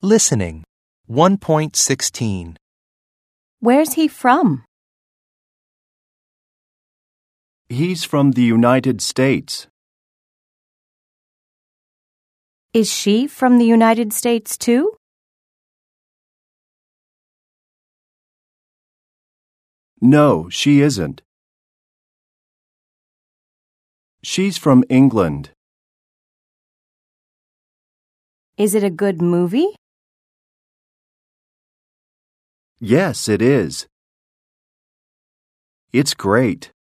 Listening. 1.16. Where's he from? He's from the United States. Is she from the United States too? No, she isn't. She's from England. Is it a good movie? Yes, it is. It's great.